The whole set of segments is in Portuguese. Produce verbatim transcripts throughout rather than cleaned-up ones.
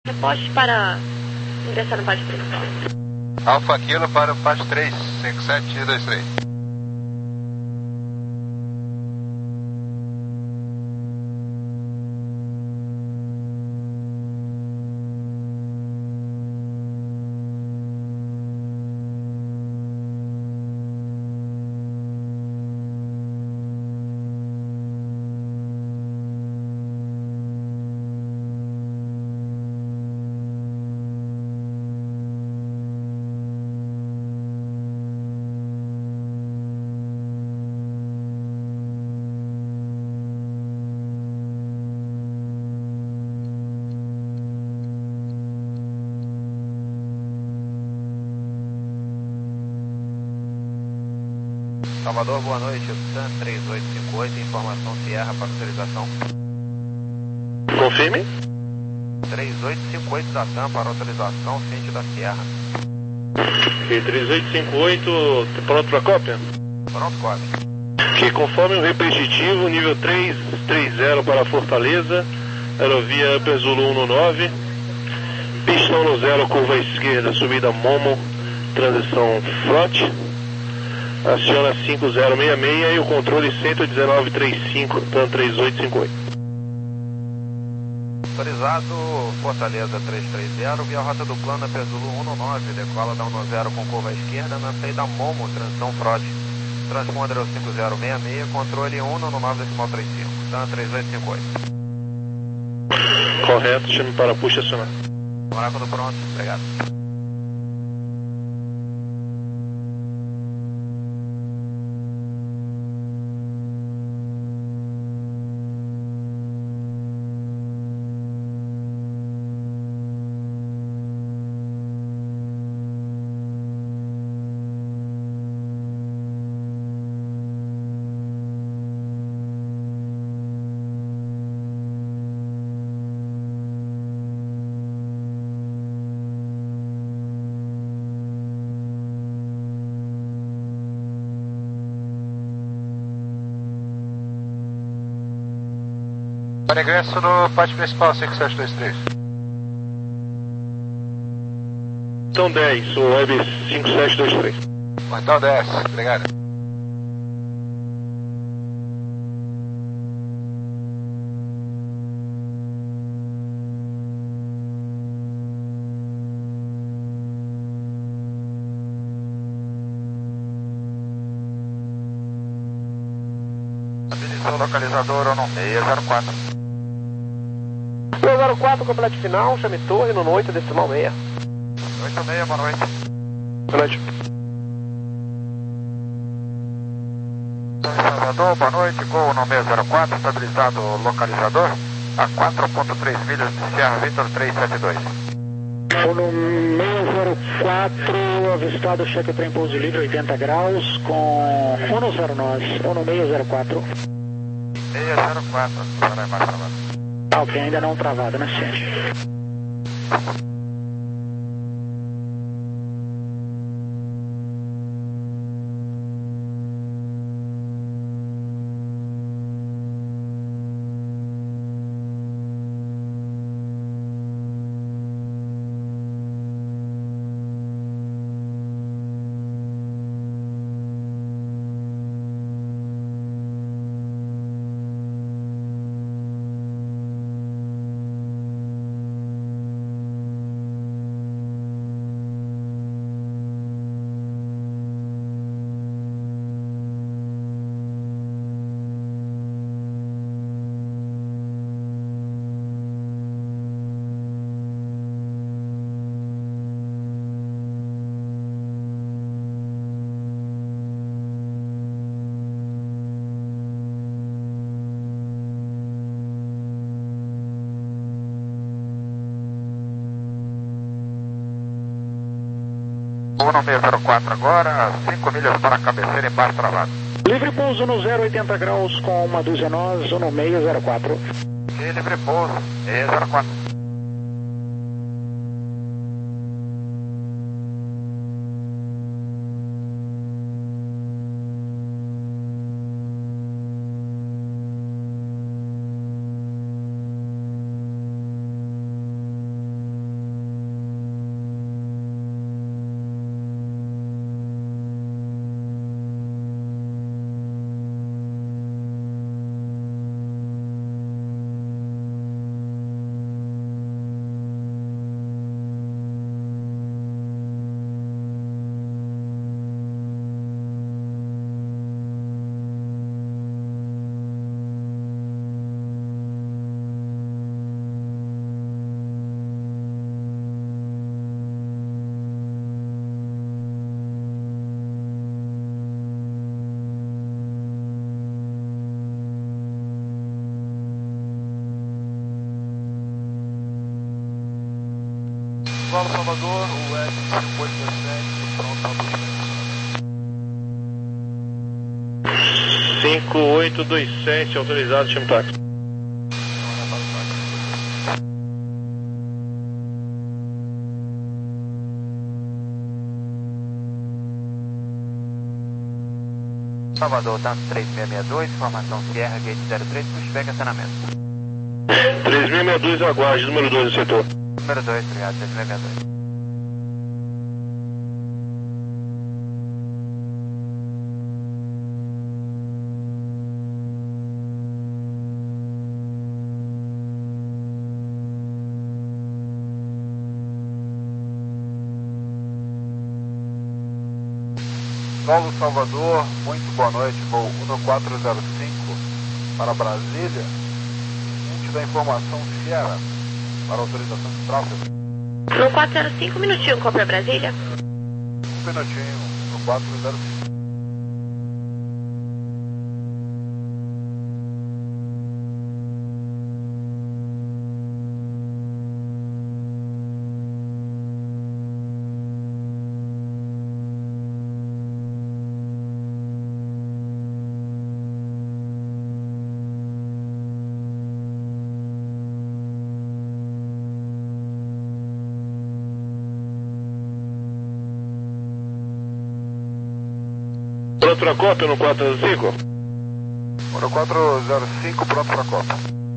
Reposte para ingressar no pátio principal. Alfa Kilo para o pátio três, cinco sete dois três. Salvador, boa noite, TAM três oito cinco oito, informação Sierra para autorização. Confirme. três oito cinco oito da TAM para autorização, sítio da Sierra. Ok, três oito cinco oito, pronto para cópia? Pronto, cópia. Ok, conforme o repetitivo, nível três três zero para Fortaleza, aerovia Upper Zulu um nove, pistão no zero, curva esquerda, subida Momo, transição Front. Aciona cinco zero seis seis e o controle cento e dezenove trinta e cinco, TAM três oito cinco oito. Autorizado, Fortaleza três três zero, via rota do plano Upper Zulu um nove, decola da um zero com curva esquerda, na saída Momo, transição Front. Transponder é o cinco zero seis seis, controle um nove decimal trinta e cinco, TAM três oito cinco oito. Correto, chame para push acionar. Oráculo pronto, obrigado. Para ingresso no pátio principal, cinco sete dois três. Então dez, o web cinco sete dois três. Então dez, obrigado. Habilitação localizador ou não? seis zero quatro. seis zero quatro, completo final, chame torre no oito decimal seis. oito seis, boa noite. Boa noite. Salvador, boa noite, Gol no seis zero quatro, estabilizado localizador, a quatro ponto três milhas de Sierra Victor três sete dois. No seis zero quatro, avistado cheque para pouso livre oitenta graus com um zero nove, ou no seis zero quatro. seis zero quatro, para mais travado. Ah, ok, ainda não travado, né, gente? um seis zero quatro agora, cinco milhas para a cabeceira, embaixo travado. Livre pouso no zero oitenta graus com uma dúzia nós, ou no seis zero quatro. E livre pouso, seis zero quatro. Golo Salvador, o S cinco oito dois sete, pronto para busca. cinco oito dois sete, autorizado, chame táxi. Salvador, Tanto três seis seis dois, formação Sierra, gate zero três, pushback, acionamento. três seis seis dois, aguarde, número dois no setor. Número dois, obrigado, três seis seis dois. Golo Salvador, muito boa noite, voo um quatro zero cinco para Brasília. Seguinte da informação Sierra, para autorização de tráfego. No quatro zero cinco, um minutinho, copia Brasília. Um minutinho, no quatro zero cinco. Pronto para cópia no quatro zero cinco? No quatro zero cinco, pronto para Copa.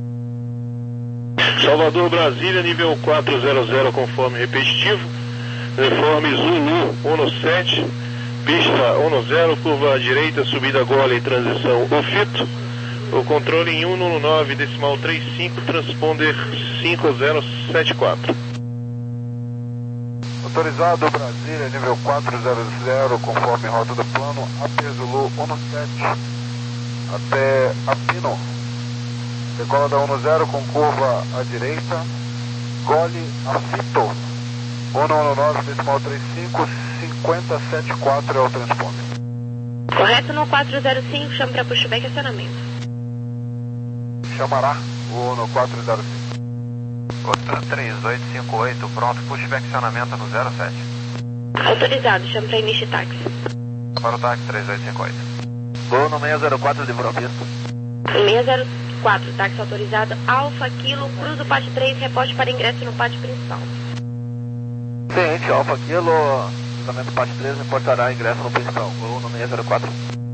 Salvador, Brasília, nível quatro zero zero, conforme repetitivo. Uniforme Zulu um sete, pista um zero, curva à direita, subida Gole e transição Ofito. O controle em um nove decimal trinta e cinco, transponder cinco zero sete quatro. Autorizado Brasília, nível quatro zero zero, conforme rota do plano, A P Zulu um sete, até Apino. Decola da um zero com curva à direita, Gole Afito, um nove decimal trinta e cinco, cinquenta setenta e quatro é o transponder. Correto no quatro zero cinco, chame para pushback, acionamento. Chamará o no quatro zero cinco. Outra três oito cinco oito, pronto, pushback acionamento no zero sete. Autorizado, chame para início táxi. Para o táxi três oito cinco oito. Vou no seis zero quatro, livrou a pista. seis zero quatro, táxi autorizado, Alfa Kilo, cruza o pátio três, reporte para ingresso no pátio principal. Ciente, Alfa Kilo, cruzamento pátio três, reportará ingresso no principal. Vou no seis zero quatro.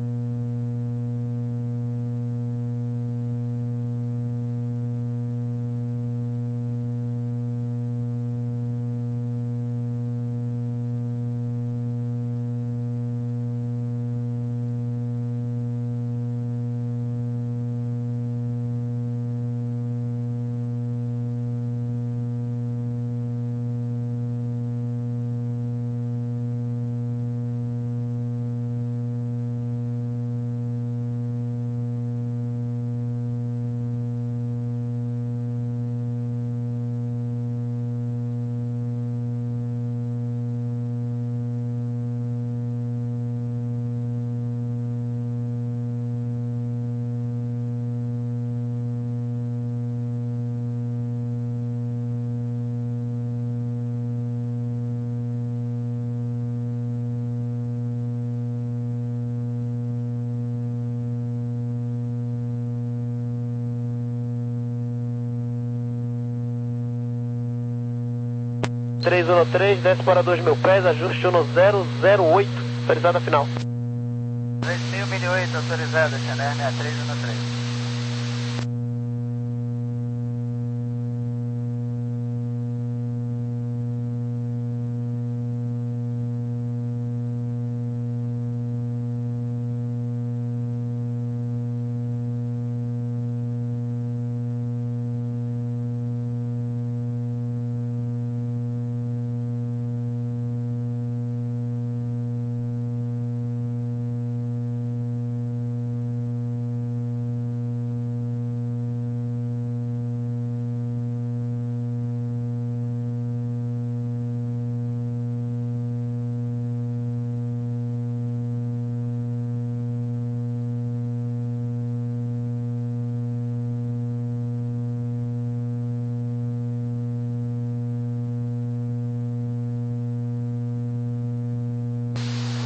três um três, desce para dois mil pés, ajuste no zero zero oito, autorizada final. três mil oito, autorizada, Chanel seis três um três.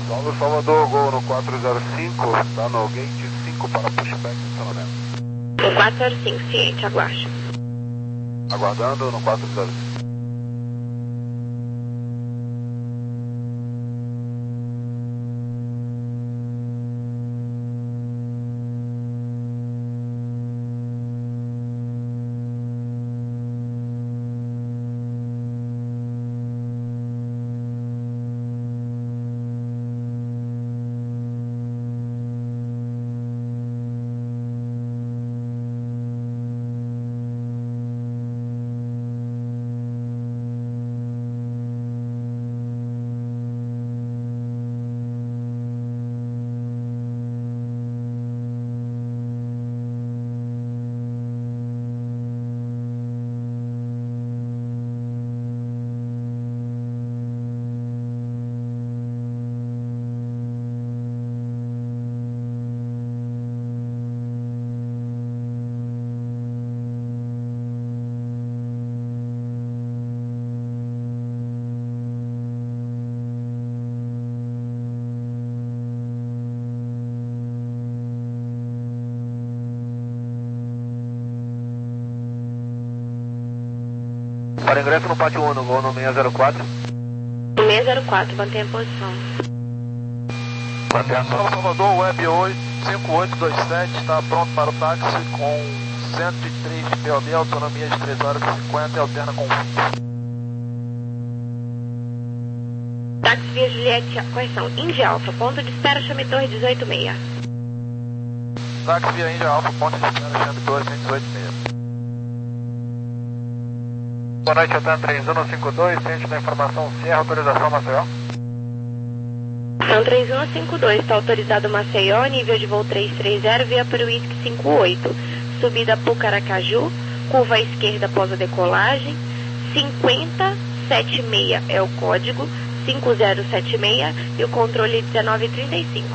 Salve Salvador, Gol no quatro zero cinco, está no gate cinco para pushback estacionamento. No quatro zero cinco, ciente, aguarde. Aguardando no quatro zero cinco. Para ingresso no pátio um, Gol no seis zero quatro. No seis zero quatro, mantenha a posição. Mantenha a posição. Salvador, Web cinco oito dois sete, está pronto para o táxi com cento e três P O B, autonomia de três horas e cinquenta e alterna com vinte. Táxi via Juliette, correção, Índia Alfa, ponto de espera, chame Torre dezoito seis. Táxi via Índia Alfa, ponto de espera, chame Torre cento e dezoito seis. Boa noite, Otan três um cinco dois, ciente da informação Sierra, autorização Maceió. Otan três um cinco dois, está autorizado Maceió, nível de voo trezentos e trinta, via para o Whisky cinco oito, subida Pucaracaju, curva à esquerda após a decolagem, cinquenta setenta e seis é o código, cinco zero sete seis e o controle dezenove trinta e cinco.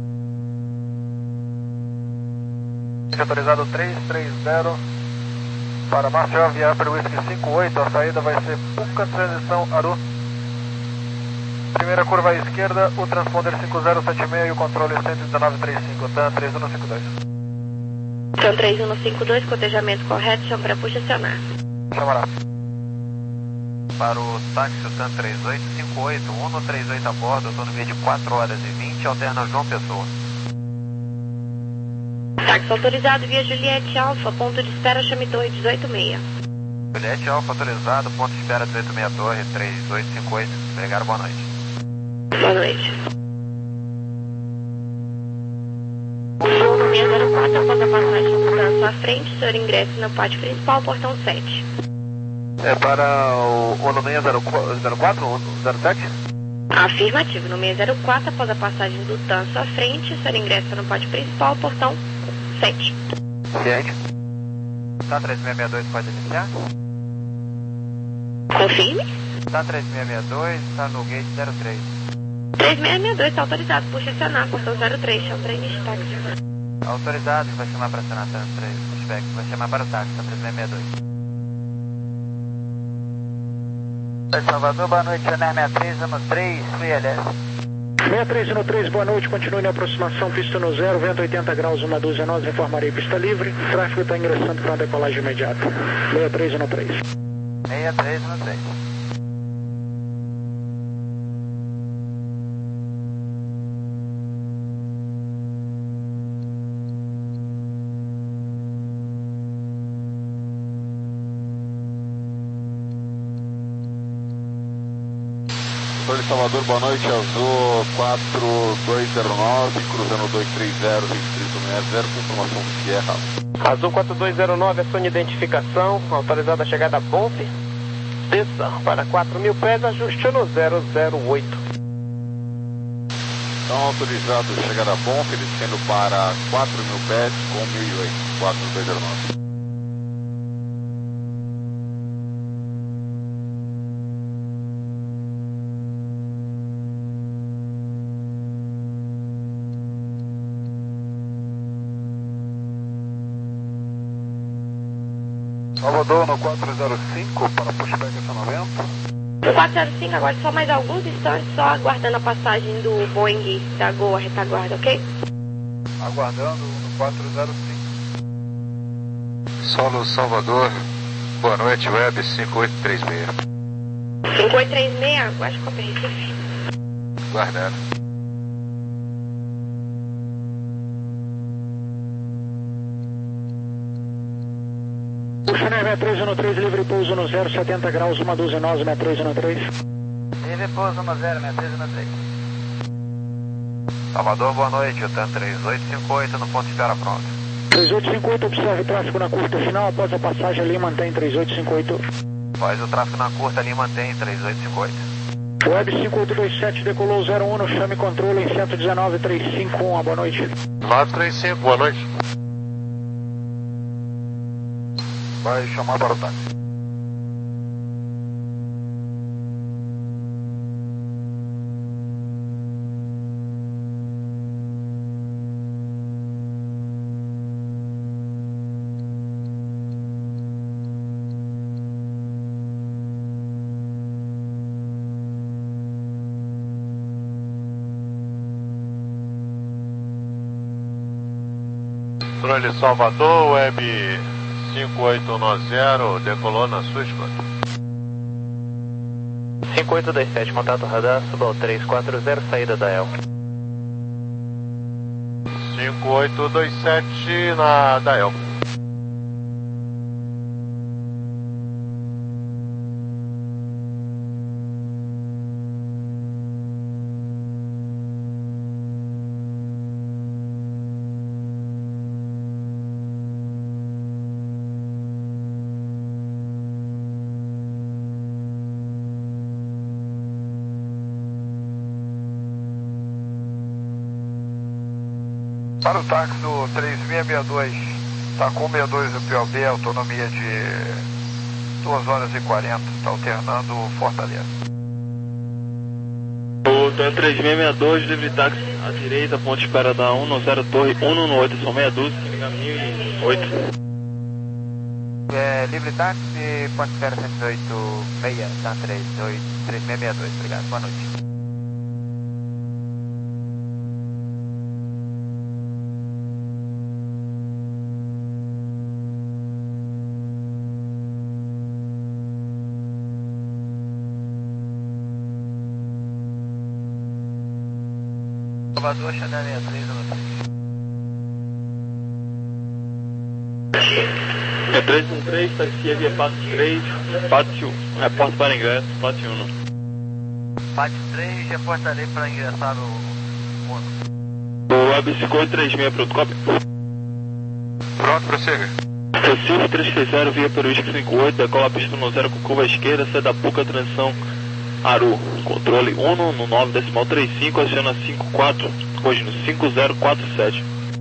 Autorizado trezentos e trinta. Para Maceió, via para o Whisky cinco oito, a saída vai ser Puca, transição Aru. Primeira curva à esquerda, o transponder cinco zero sete seis e o controle cento e dezenove trinta e cinco, TAM três um cinco dois. TAM três um cinco dois, cotejamento correto, chama para puxa acionar. Chamará. Para o táxi TAM três oito cinco oito, um três oito a bordo, autonomia de quatro horas e vinte, alterna João Pessoa. Táxi autorizado via Juliette Alfa, ponto de espera, chame Torre dezoito seis. Juliette Alfa autorizado, ponto de espera dezoito seis Torre, três oito cinco oito. Obrigado, boa noite. Boa noite. Voo no seis zero quatro, após a passagem do trânsito à frente, senhor ingresse no pátio principal, portão sete. É para o, o no seis zero quatro ou zero sete? Afirmativo, no seis zero quatro, após a passagem do trânsito à frente, o senhor ingressa no pátio principal, portão sete. Ciente. Tá três seis seis dois, pode iniciar? Confirme. Tá três seis seis dois, está no gate zero três. três seis seis dois, está autorizado, puxa acionar, portão zero três, chama para início de táxi. Autorizado, vai chamar para acionar TAM três, pushback, vai chamar para o táxi, tá três seis seis dois. Oi, Salvador, boa noite, Janer sessenta e três, ano três, Free L S. sessenta e três no três, boa noite, continue na aproximação, pista no zero, vento oitenta graus, uma dúzia, nós informarei pista livre, tráfego está ingressando para uma decolagem imediata. sessenta e três no três. sessenta e três no três. Controle Salvador, boa noite, Azul quatro dois zero nove, cruzando dois três zero, restrito seis zero, com informação Sierra. Azul quatro dois zero nove, a sua identificação, autorizada a chegada a Bonf, desça para quatro mil pés, ajuste no zero zero oito. Então, autorizado a chegada a Bonf, descendo para quatro mil pés com mil e oito, quatro dois zero nove. Salvador no quatro zero cinco para pushback acionamento. quatro zero cinco, agora só mais alguns instantes, só aguardando a passagem do Boeing da Gol, a retaguarda, ok? Aguardando no quatro zero cinco. Solo Salvador, boa noite, Web cinco oito três seis. cinco oito três seis, aguarde com a Recife. Guardando. Chanel sessenta e três um três, livre pouso no zero, setenta graus, uma dúzia nós, sessenta e três um três. Livre pouso no zero, sessenta e três um três. Salvador, boa noite, o TAM três oito cinco oito no ponto de espera pronto. três oito cinco oito, observe tráfego na curta final, após a passagem ali, mantém três oito cinco oito. Após o tráfego na curta ali, mantém três oito cinco oito. Web cinco oito dois sete, decolou zero um no chame controle em cento e dezenove três cinco um, boa noite. nove três cinco, boa noite. Vai chamar para o táxi. Controle Salvador, Web cinco oito um zero, decolou na sua escuta. cinco oito dois sete, contato radar, suba ao três quatro zero, saída da El. cinco oito dois sete na Dael. Para o táxi do três seis seis dois, está com sessenta e dois do P O B, autonomia de duas horas e quarenta, está alternando Fortaleza. O TAM três seis seis dois, livre táxi à direita, ponte de espera da um zero Torre, um no oito, são meia dúzia, mil e oito. É, livre táxi, ponte de espera cento e oito seis, TAM três seis seis dois, obrigado, boa noite. Salvador, Chanel sessenta e três um três. É três um três, taxi via Pátio três, Pátio, reporta para ingresso, Pátio um. Pátio três, reportarei para ingressar no mundo. O Web cinco oito três seis, pronto, cópia. Pronto, prossiga. Recife três três zero, via Peruísque cinco oito, decola a pista no zero com curva à esquerda, sai da Puca, transição Aru. Controle um no nove decimal trinta e cinco, aciona cinco quatro, hoje no cinco zero quatro sete.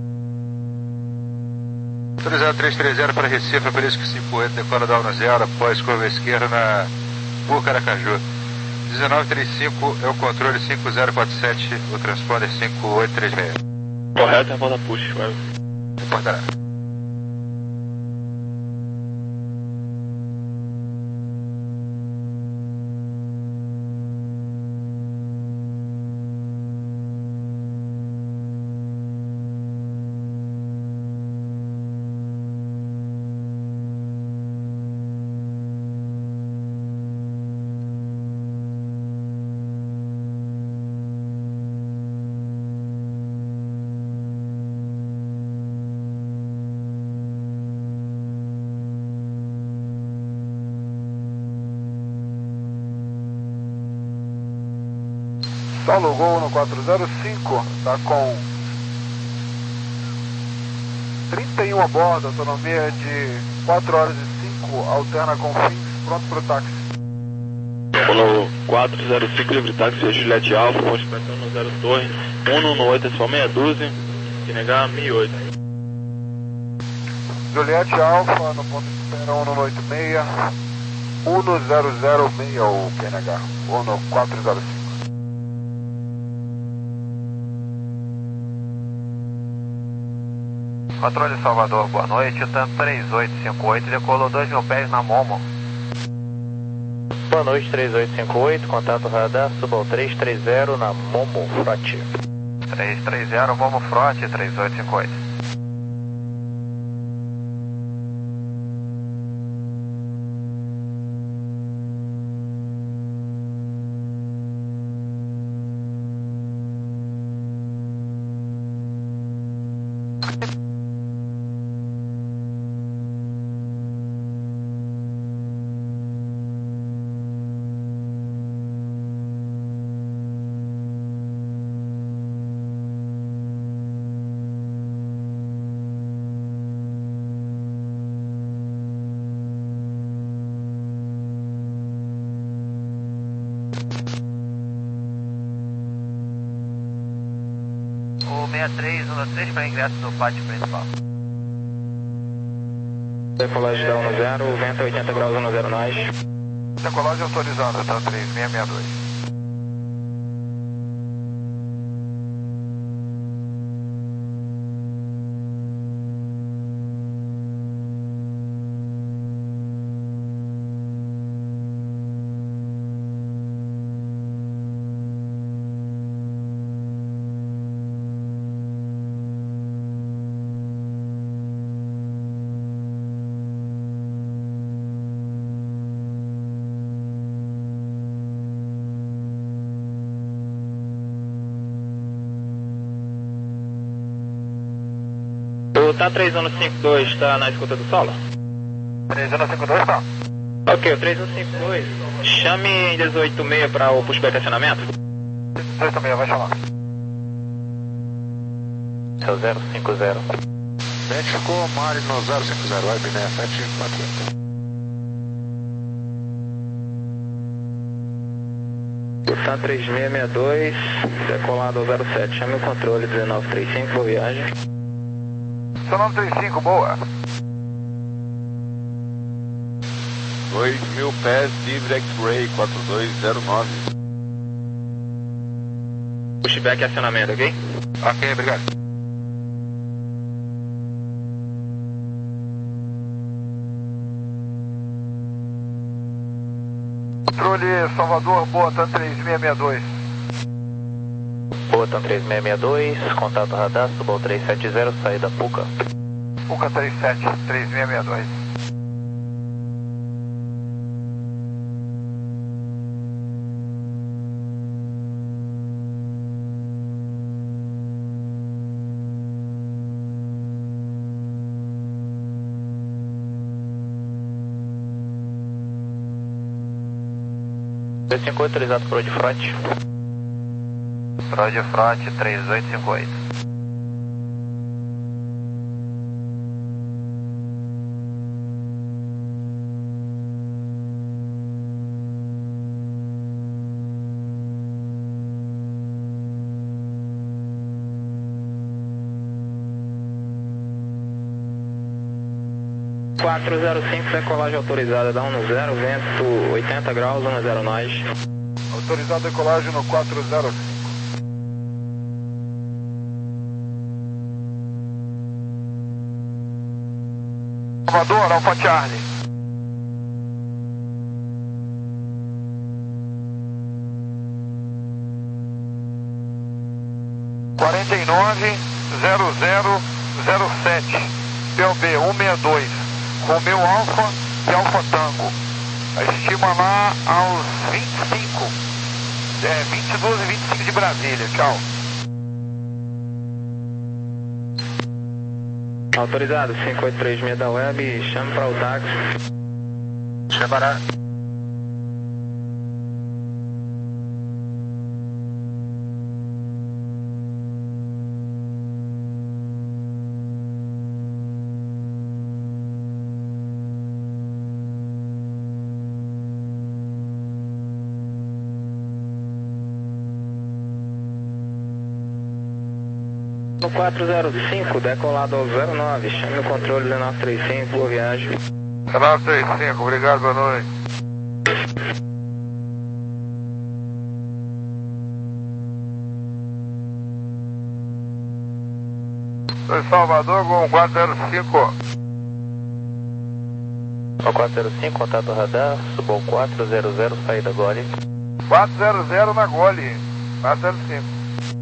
três zero três três zero para Recife, Peruísque cinco oito, decola da um zero, após curva à esquerda na Puca Aracaju. dezenove trinta e cinco é o controle cinco zero quatro sete, o transponder cinco oito três seis. Correto, reporta push, Web. Reportará. Solo Gol no quatro zero cinco, está com trinta e um a bordo, autonomia de quatro horas e cinco, alterna com fins, pronto para o táxi. No quatro zero cinco, livre táxi, Juliette Alfa, ponte pressão no zero Torre, um no oito, é só meia dúzia, que negar mil e oito. Juliette Alfa, no ponto de espera um no oito seis, um no zero zero seis, o Q N H, um no quatro zero cinco. Controle Salvador, boa noite, o TAM três oito cinco oito decolou dois mil pés na Momo. Boa noite, três oito cinco oito, contato radar, suba ao três três zero na Momo Frote. três três zero, Momo Frote, três oito cinco oito. O seis três um três para ingresso no pátio principal. Decolagem da um zero, vento oitenta graus um zero nós. Decolagem autorizada, tá três seis seis dois. O T A três um cinco dois está na escuta do solo? três um cinco dois tá. Ok, o três um cinco dois, chame em dezoito seis para o pushback acionamento. dezoito seis, vai chamar. É o zero cinco zero. México, Mari no zero cinco zero, vai bem, sete quatro oito. O T A três seis seis dois, decolado ao zero sete, chame o controle dezenove trinta e cinco, boa viagem. dezenove trinta e cinco, boa. dois mil pés, livre X-Ray quatro dois zero nove. Pushback e acionamento, ok? Ok, obrigado. Controle Salvador, boa, tá três seis seis dois. Boa, três seis seis dois, contato radar, suba ao três sete zero, saída Puca. Puca três sete, três seis seis dois. três cinco oito, autorizado por de frote. Frode Frote, três oito cinco oito. quatro zero cinco, decolagem autorizada da um zero, vento oitenta graus, um zero nós. Autorizado decolagem no quatro zero cinco. Salvador, Alfa Charlie. quarenta e nove zero zero zero sete, P O B cento e sessenta e dois, Romeu Alfa e Alfa Tango. A estima lá aos vinte e cinco, é, vinte e dois e vinte e cinco de Brasília, tchau. Autorizado, cinco oito três seis da web, chame para o táxi. Chamará. No quatro zero cinco, decolado ao zero nove, chame o controle dezenove trinta e cinco, boa viagem. dezenove trinta e cinco, obrigado, boa noite. Sou Salvador com quatro zero cinco. O quatro zero cinco, contato radar, subo quatro zero zero, saída Gole. quatro zero zero na Gole, quatro zero cinco.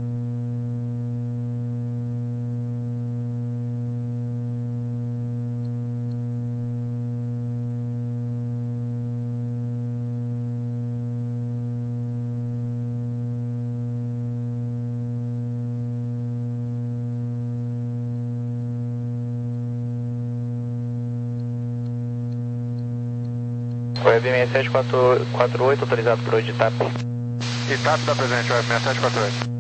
Web seis sete quatro oito, autorizado por hoje de TAP. E TAP da presente, Web seis sete quatro oito.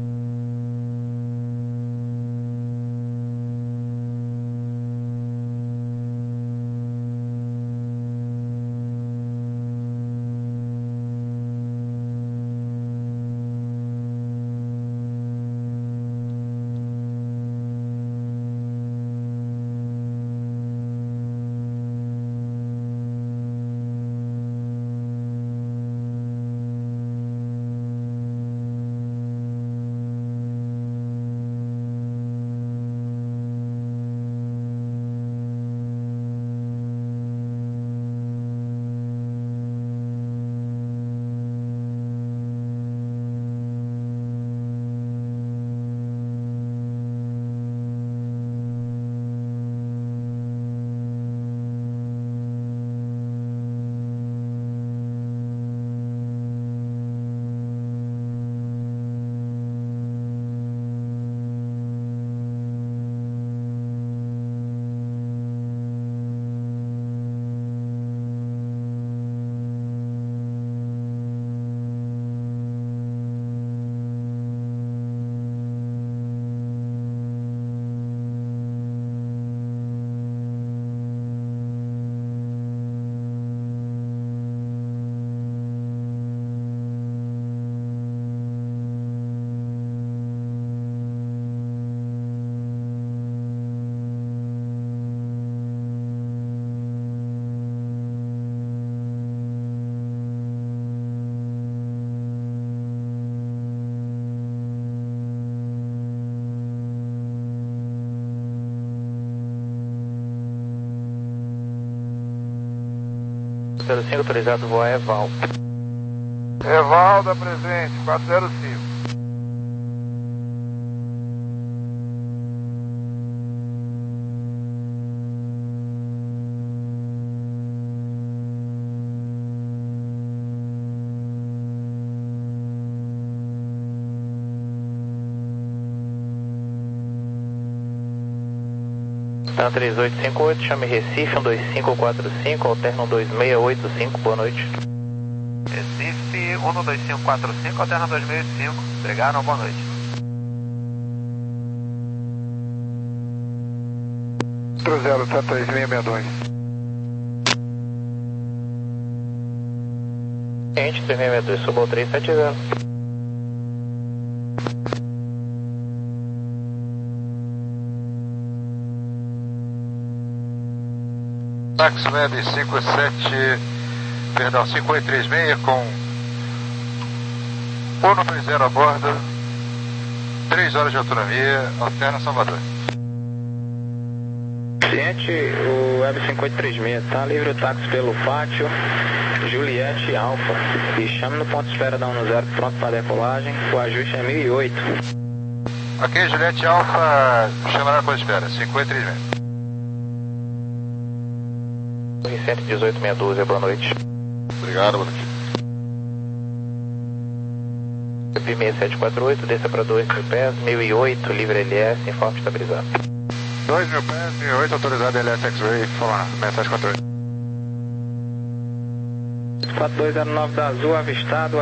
zero cinco, autorizado voar Eval. Eval da presente, quatro zero cinco. Tá três oito cinco oito, chame Recife, um dois cinco quatro cinco, alterna um dois seis oito cinco, boa noite. Recife, um dois cinco quatro cinco, alterna dois seis oito cinco. Obrigado, boa noite. quatro zero sete três seis seis dois. Gente, três seis seis dois, subo três sete zero. Tax Web cinco sete, perdão, cinco oito três seis com um dois zero a bordo, três horas de autonomia, alterna Salvador. Gente, o Web cinco oito três seis, tá livre o táxi pelo pátio, Juliette Alfa, e chame no ponto de espera da um zero, pronto para decolagem, o ajuste é mil e oito. Ok, Juliette Alfa, chamará na ponto de espera, cinco oito três seis. cento e dezoito, meia dúzia, boa noite. Obrigado, boa noite. P seis sete quatro oito, desça para dois mil pés, mil e oito, livre L S, informe estabilizado. dois mil pés, mil e oito, autorizado L S X-Ray, falar, seis sete quatro oito. quatro dois zero nove da Azul, avistado.